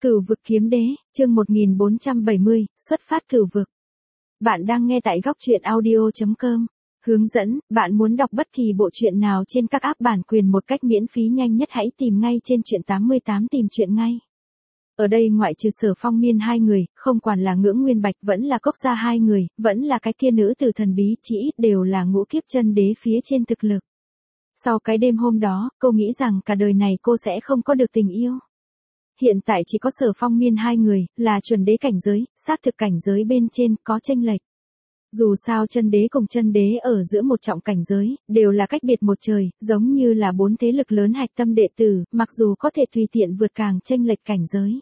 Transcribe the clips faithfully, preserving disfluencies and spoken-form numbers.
Cửu vực kiếm đế, chương một nghìn bốn trăm bảy mươi, xuất phát cửu vực. Bạn đang nghe tại góc truyện audio chấm com. Hướng dẫn, bạn muốn đọc bất kỳ bộ truyện nào trên các app bản quyền một cách miễn phí nhanh nhất hãy tìm ngay trên truyện tám mươi tám tìm truyện ngay. Ở đây ngoại trừ Sở Phong Miên hai người, không quản là Ngưỡng Nguyên Bạch vẫn là Cốc Gia hai người, vẫn là cái kia nữ tử thần bí chỉ ít đều là ngũ kiếp chân đế phía trên thực lực. Sau cái đêm hôm đó, cô nghĩ rằng cả đời này cô sẽ không có được tình yêu. Hiện tại chỉ có Sở Phong Miên hai người, là chuẩn đế cảnh giới, xác thực cảnh giới bên trên có chênh lệch. Dù sao chân đế cùng chân đế ở giữa một trọng cảnh giới, đều là cách biệt một trời, giống như là bốn thế lực lớn hạch tâm đệ tử, mặc dù có thể tùy tiện vượt càng chênh lệch cảnh giới.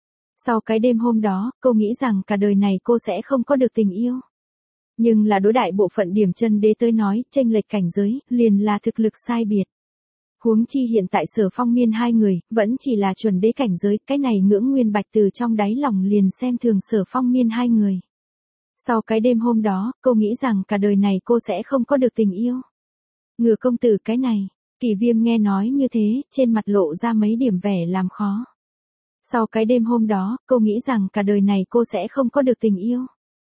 Sau cái đêm hôm đó, cô nghĩ rằng cả đời này cô sẽ không có được tình yêu. Nhưng là đối đại bộ phận điểm chân đế tới nói, chênh lệch cảnh giới, liền là thực lực sai biệt. Huống chi hiện tại Sở Phong Miên hai người, vẫn chỉ là chuẩn đế cảnh giới, cái này Ngưỡng Nguyên Bạch từ trong đáy lòng liền xem thường Sở Phong Miên hai người. Sau cái đêm hôm đó, cô nghĩ rằng cả đời này cô sẽ không có được tình yêu. Ngừa công tử cái này, Kỷ Viêm nghe nói như thế, trên mặt lộ ra mấy điểm vẻ làm khó. Sau cái đêm hôm đó, cô nghĩ rằng cả đời này cô sẽ không có được tình yêu.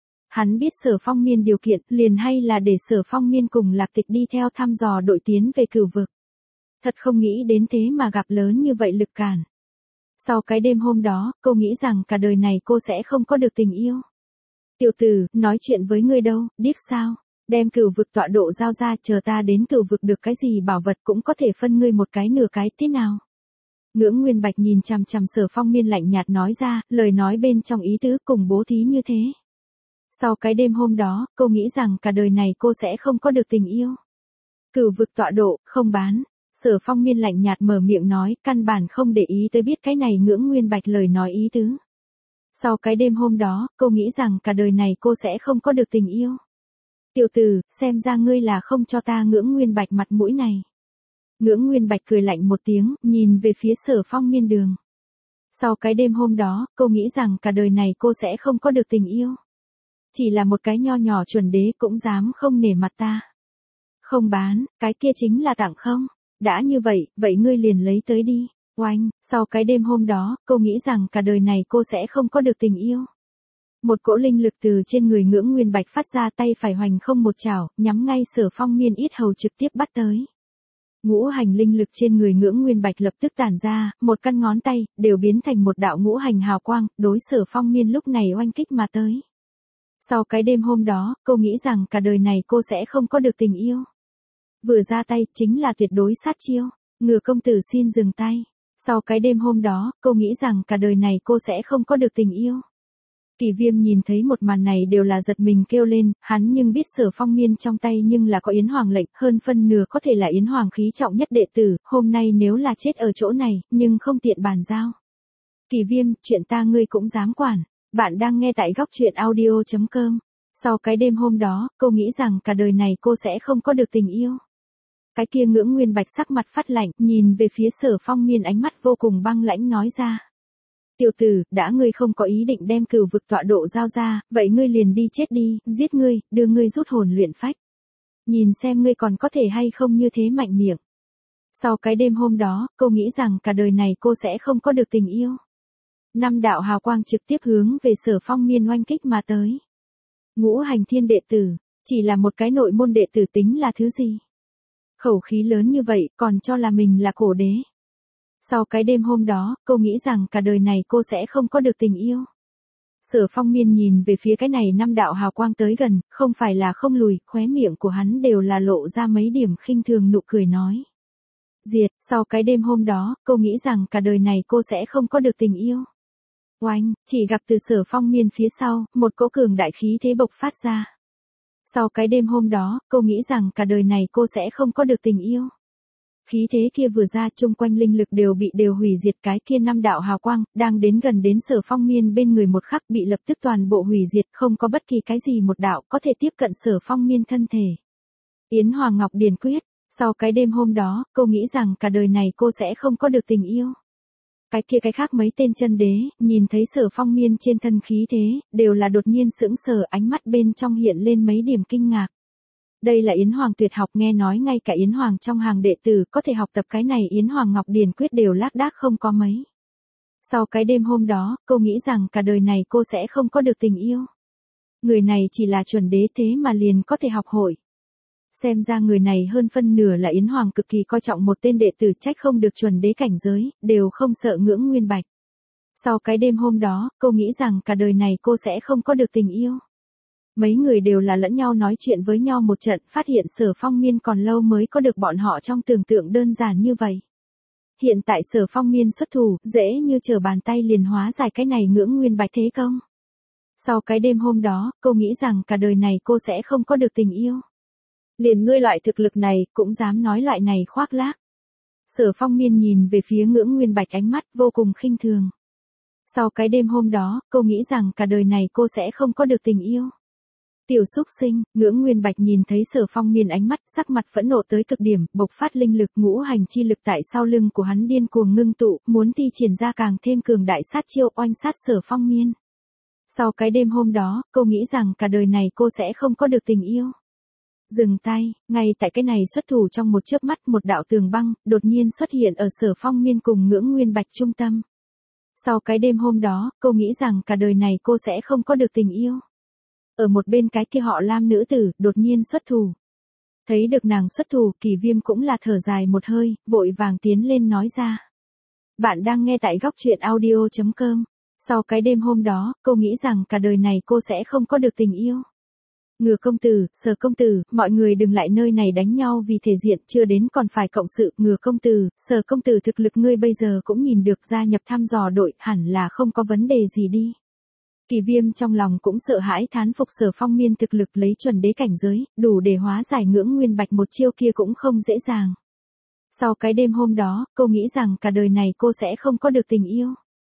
Hắn biết Sở Phong Miên điều kiện, liền hay là để Sở Phong Miên cùng Lạc Tịch đi theo thăm dò đội tiến về cửu vực. Thật không nghĩ đến thế mà gặp lớn như vậy lực cản. Sau cái đêm hôm đó, cô nghĩ rằng cả đời này cô sẽ không có được tình yêu. Tiểu tử, nói chuyện với ngươi đâu, điếc sao? Đem cửu vực tọa độ giao ra, chờ ta đến cửu vực được cái gì bảo vật cũng có thể phân ngươi một cái nửa cái thế nào? Ngưỡng Nguyên Bạch nhìn chằm chằm Sở Phong Miên lạnh nhạt nói ra, lời nói bên trong ý tứ cùng bố thí như thế. Sau cái đêm hôm đó, cô nghĩ rằng cả đời này cô sẽ không có được tình yêu. Cửu vực tọa độ, không bán. Sở Phong Miên lạnh nhạt mở miệng nói, căn bản không để ý tới biết cái này Ngưỡng Nguyên Bạch lời nói ý tứ. Sau cái đêm hôm đó, cô nghĩ rằng cả đời này cô sẽ không có được tình yêu. Tiểu tử, xem ra ngươi là không cho ta Ngưỡng Nguyên Bạch mặt mũi này. Ngưỡng Nguyên Bạch cười lạnh một tiếng, nhìn về phía Sở Phong Miên đường. Sau cái đêm hôm đó, cô nghĩ rằng cả đời này cô sẽ không có được tình yêu. Chỉ là một cái nho nhỏ chuẩn đế cũng dám không nể mặt ta. Không bán, cái kia chính là tặng không? Đã như vậy, vậy ngươi liền lấy tới đi. Oanh, sau cái đêm hôm đó, cô nghĩ rằng cả đời này cô sẽ không có được tình yêu. Một cỗ linh lực từ trên người Ngưỡng Nguyên Bạch phát ra, tay phải hoành không một chảo, nhắm ngay Sở Phong Miên yết hầu trực tiếp bắt tới. Ngũ hành linh lực trên người Ngưỡng Nguyên Bạch lập tức tản ra, một căn ngón tay, đều biến thành một đạo ngũ hành hào quang, đối Sở Phong Miên lúc này oanh kích mà tới. Sau cái đêm hôm đó, cô nghĩ rằng cả đời này cô sẽ không có được tình yêu. Vừa ra tay, chính là tuyệt đối sát chiêu. Ngừa công tử xin dừng tay. Sau cái đêm hôm đó, cô nghĩ rằng cả đời này cô sẽ không có được tình yêu. Kỷ Viêm nhìn thấy một màn này đều là giật mình kêu lên, hắn nhưng biết Sở Phong Miên trong tay nhưng là có Yến Hoàng lệnh, hơn phân nửa có thể là Yến Hoàng khí trọng nhất đệ tử, hôm nay nếu là chết ở chỗ này, nhưng không tiện bàn giao. Kỷ Viêm, chuyện ta ngươi cũng dám quản. Bạn đang nghe tại góc truyện audio chấm com. Sau cái đêm hôm đó, cô nghĩ rằng cả đời này cô sẽ không có được tình yêu. Cái kia Ngưỡng Nguyên Bạch sắc mặt phát lạnh, nhìn về phía Sở Phong Miên ánh mắt vô cùng băng lãnh nói ra. Tiểu tử, đã ngươi không có ý định đem cửu vực tọa độ giao ra, vậy ngươi liền đi chết đi, giết ngươi, đưa ngươi rút hồn luyện phách. Nhìn xem ngươi còn có thể hay không như thế mạnh miệng. Sau cái đêm hôm đó, cô nghĩ rằng cả đời này cô sẽ không có được tình yêu. Năm đạo hào quang trực tiếp hướng về Sở Phong Miên oanh kích mà tới. Ngũ hành thiên đệ tử, chỉ là một cái nội môn đệ tử tính là thứ gì? Khẩu khí lớn như vậy, còn cho là mình là cổ đế. Sau cái đêm hôm đó, cô nghĩ rằng cả đời này cô sẽ không có được tình yêu. Sở Phong Miên nhìn về phía cái này năm đạo hào quang tới gần, không phải là không lùi, khóe miệng của hắn đều là lộ ra mấy điểm khinh thường nụ cười nói. Diệt, sau cái đêm hôm đó, cô nghĩ rằng cả đời này cô sẽ không có được tình yêu. Oanh, chỉ gặp từ Sở Phong Miên phía sau, một cỗ cường đại khí thế bộc phát ra. Sau cái đêm hôm đó, cô nghĩ rằng cả đời này cô sẽ không có được tình yêu. Khí thế kia vừa ra, chung quanh linh lực đều bị đều hủy diệt, cái kia năm đạo hào quang, đang đến gần đến Sở Phong Miên bên người một khắc bị lập tức toàn bộ hủy diệt, không có bất kỳ cái gì một đạo có thể tiếp cận Sở Phong Miên thân thể. Yến Hoàng Ngọc Điền Quyết, sau cái đêm hôm đó, cô nghĩ rằng cả đời này cô sẽ không có được tình yêu. Cái kia cái khác mấy tên chân đế, nhìn thấy Sở Phong Miên trên thân khí thế, đều là đột nhiên sững sờ, ánh mắt bên trong hiện lên mấy điểm kinh ngạc. Đây là Yến Hoàng tuyệt học, nghe nói ngay cả Yến Hoàng trong hàng đệ tử có thể học tập cái này Yến Hoàng Ngọc Điền Quyết đều lác đác không có mấy. Sau cái đêm hôm đó, cô nghĩ rằng cả đời này cô sẽ không có được tình yêu. Người này chỉ là chuẩn đế thế mà liền có thể học hội. Xem ra người này hơn phân nửa là Yến Hoàng cực kỳ coi trọng một tên đệ tử, trách không được chuẩn đế cảnh giới, đều không sợ Ngưỡng Nguyên Bạch. Sau cái đêm hôm đó, cô nghĩ rằng cả đời này cô sẽ không có được tình yêu. Mấy người đều là lẫn nhau nói chuyện với nhau một trận, phát hiện Sở Phong Miên còn lâu mới có được bọn họ trong tưởng tượng đơn giản như vậy. Hiện tại Sở Phong Miên xuất thủ, dễ như trở bàn tay liền hóa giải cái này Ngưỡng Nguyên Bạch thế công. Sau cái đêm hôm đó, cô nghĩ rằng cả đời này cô sẽ không có được tình yêu. Liền ngươi loại thực lực này, cũng dám nói loại này khoác lác. Sở Phong Miên nhìn về phía Ngưỡng Nguyên Bạch ánh mắt vô cùng khinh thường. Sau cái đêm hôm đó, cô nghĩ rằng cả đời này cô sẽ không có được tình yêu. Tiểu xúc sinh, Ngưỡng Nguyên Bạch nhìn thấy Sở Phong Miên ánh mắt, sắc mặt phẫn nộ tới cực điểm, bộc phát linh lực ngũ hành chi lực tại sau lưng của hắn điên cuồng ngưng tụ, muốn thi triển ra càng thêm cường đại sát chiêu oanh sát Sở Phong Miên. Sau cái đêm hôm đó, cô nghĩ rằng cả đời này cô sẽ không có được tình yêu. Dừng tay, ngay tại cái này xuất thủ trong một chớp mắt, một đạo tường băng đột nhiên xuất hiện ở Sở Phong Miên cùng Ngưỡng Nguyên Bạch trung tâm. Sau cái đêm hôm đó, cô nghĩ rằng cả đời này cô sẽ không có được tình yêu. Ở một bên cái kia họ Lam nữ tử, đột nhiên xuất thủ. Thấy được nàng xuất thủ, Kỳ Viêm cũng là thở dài một hơi, vội vàng tiến lên nói ra. Bạn đang nghe tại góc truyện audio chấm com. Sau cái đêm hôm đó, cô nghĩ rằng cả đời này cô sẽ không có được tình yêu. Ngừa công tử, Sở công tử, mọi người đừng lại nơi này đánh nhau vì thể diện, chưa đến còn phải cộng sự. Ngừa công tử, Sở công tử, thực lực ngươi bây giờ cũng nhìn được, gia nhập thăm dò đội, hẳn là không có vấn đề gì đi. Kỳ Viêm trong lòng cũng sợ hãi thán phục Sở Phong Miên thực lực lấy chuẩn đế cảnh giới, đủ để hóa giải Ngưỡng Nguyên Bạch một chiêu kia cũng không dễ dàng. Sau cái đêm hôm đó, cô nghĩ rằng cả đời này cô sẽ không có được tình yêu.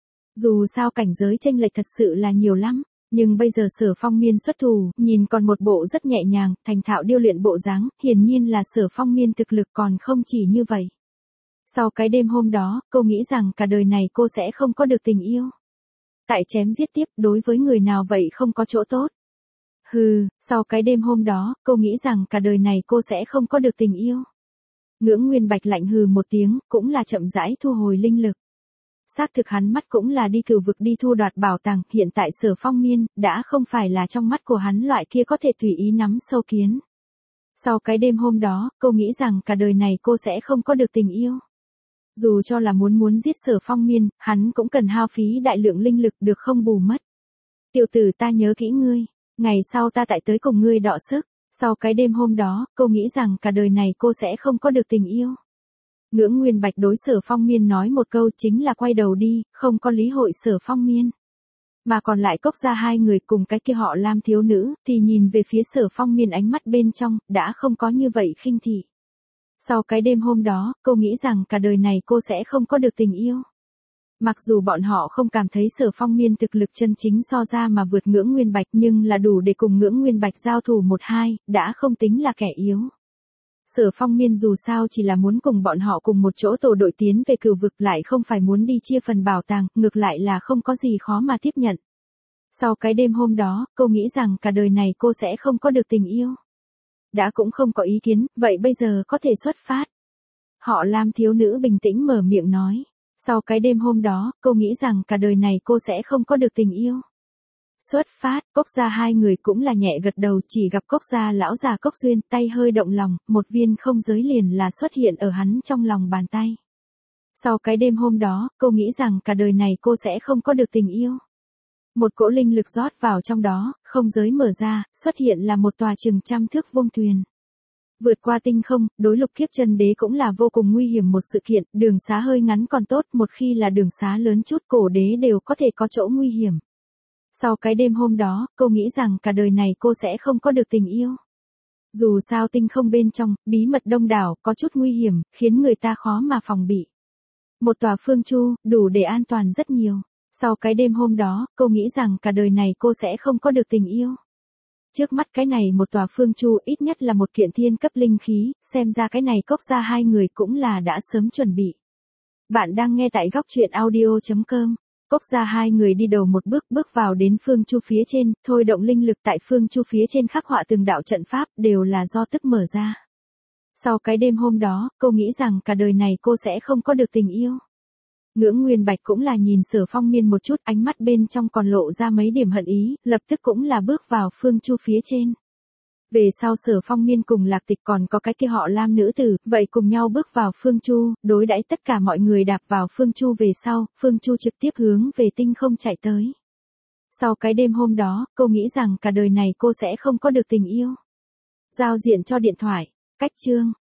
Dù sao cảnh giới chênh lệch thật sự là nhiều lắm, nhưng bây giờ Sở Phong Miên xuất thủ, nhìn còn một bộ rất nhẹ nhàng, thành thạo điêu luyện bộ dáng, hiển nhiên là Sở Phong Miên thực lực còn không chỉ như vậy. Sau cái đêm hôm đó, cô nghĩ rằng cả đời này cô sẽ không có được tình yêu. Tại chém giết tiếp, đối với người nào vậy không có chỗ tốt. Hừ, sau cái đêm hôm đó, cô nghĩ rằng cả đời này cô sẽ không có được tình yêu. Ngưỡng Nguyên Bạch lạnh hừ một tiếng, cũng là chậm rãi thu hồi linh lực. Xác thực hắn mắt cũng là đi cửu vực đi thu đoạt bảo tàng, hiện tại Sở Phong Miên, đã không phải là trong mắt của hắn loại kia có thể tùy ý nắm sâu kiến. Sau cái đêm hôm đó, cô nghĩ rằng cả đời này cô sẽ không có được tình yêu. Dù cho là muốn muốn giết Sở Phong Miên, hắn cũng cần hao phí đại lượng linh lực được không bù mất. Tiểu tử, ta nhớ kỹ ngươi, ngày sau ta tại tới cùng ngươi đọ sức. Sau cái đêm hôm đó, cô nghĩ rằng cả đời này cô sẽ không có được tình yêu. Ngưỡng Nguyên Bạch đối Sở Phong Miên nói một câu chính là quay đầu đi, không có lý hội Sở Phong Miên. Mà còn lại Cốc Gia hai người cùng cái kia họ Lam thiếu nữ, thì nhìn về phía Sở Phong Miên ánh mắt bên trong, đã không có như vậy khinh thị. Sau cái đêm hôm đó, cô nghĩ rằng cả đời này cô sẽ không có được tình yêu. Mặc dù bọn họ không cảm thấy Sở Phong Miên thực lực chân chính so ra mà vượt Ngưỡng Nguyên Bạch, nhưng là đủ để cùng Ngưỡng Nguyên Bạch giao thủ một hai, đã không tính là kẻ yếu. Sở Phong Miên dù sao chỉ là muốn cùng bọn họ cùng một chỗ tổ đội tiến về cửu vực, lại không phải muốn đi chia phần bảo tàng, ngược lại là không có gì khó mà tiếp nhận. Sau cái đêm hôm đó, cô nghĩ rằng cả đời này cô sẽ không có được tình yêu. Đã cũng không có ý kiến, vậy bây giờ có thể xuất phát. Họ Lam thiếu nữ bình tĩnh mở miệng nói. Sau cái đêm hôm đó, cô nghĩ rằng cả đời này cô sẽ không có được tình yêu. Xuất phát, Cốc Gia hai người cũng là nhẹ gật đầu, chỉ gặp Cốc Gia lão già Cốc Duyên tay hơi động lòng, một viên không giới liền là xuất hiện ở hắn trong lòng bàn tay. Sau cái đêm hôm đó, cô nghĩ rằng cả đời này cô sẽ không có được tình yêu. Một cỗ linh lực rót vào trong đó, không giới mở ra, xuất hiện là một tòa chừng trăm thước vuông thuyền. Vượt qua tinh không, đối Lục Kiếp Chân Đế cũng là vô cùng nguy hiểm một sự kiện, đường xá hơi ngắn còn tốt, một khi là đường xá lớn chút cổ đế đều có thể có chỗ nguy hiểm. Sau cái đêm hôm đó, cô nghĩ rằng cả đời này cô sẽ không có được tình yêu. Dù sao tinh không bên trong, bí mật đông đảo, có chút nguy hiểm, khiến người ta khó mà phòng bị. Một tòa phương chu, đủ để an toàn rất nhiều. Sau cái đêm hôm đó, cô nghĩ rằng cả đời này cô sẽ không có được tình yêu. Trước mắt cái này một tòa phương chu ít nhất là một kiện thiên cấp linh khí, xem ra cái này Cốc Gia hai người cũng là đã sớm chuẩn bị. Bạn đang nghe tại góc truyện audio chấm com. Cốc Gia hai người đi đầu một bước bước vào đến phương chu phía trên, thôi động linh lực tại phương chu phía trên khắc họa từng đạo trận pháp, đều là do tức mở ra. Sau cái đêm hôm đó, cô nghĩ rằng cả đời này cô sẽ không có được tình yêu. Ngưỡng Nguyên Bạch cũng là nhìn Sở Phong Miên một chút, ánh mắt bên trong còn lộ ra mấy điểm hận ý, lập tức cũng là bước vào Phương Chu phía trên. Về sau Sở Phong Miên cùng Lạc Tịch còn có cái kia họ Lam nữ tử, vậy cùng nhau bước vào Phương Chu, đối đãi tất cả mọi người đạp vào Phương Chu về sau, Phương Chu trực tiếp hướng về tinh không chạy tới. Sau cái đêm hôm đó, cô nghĩ rằng cả đời này cô sẽ không có được tình yêu. Giao diện cho điện thoại, cách chương.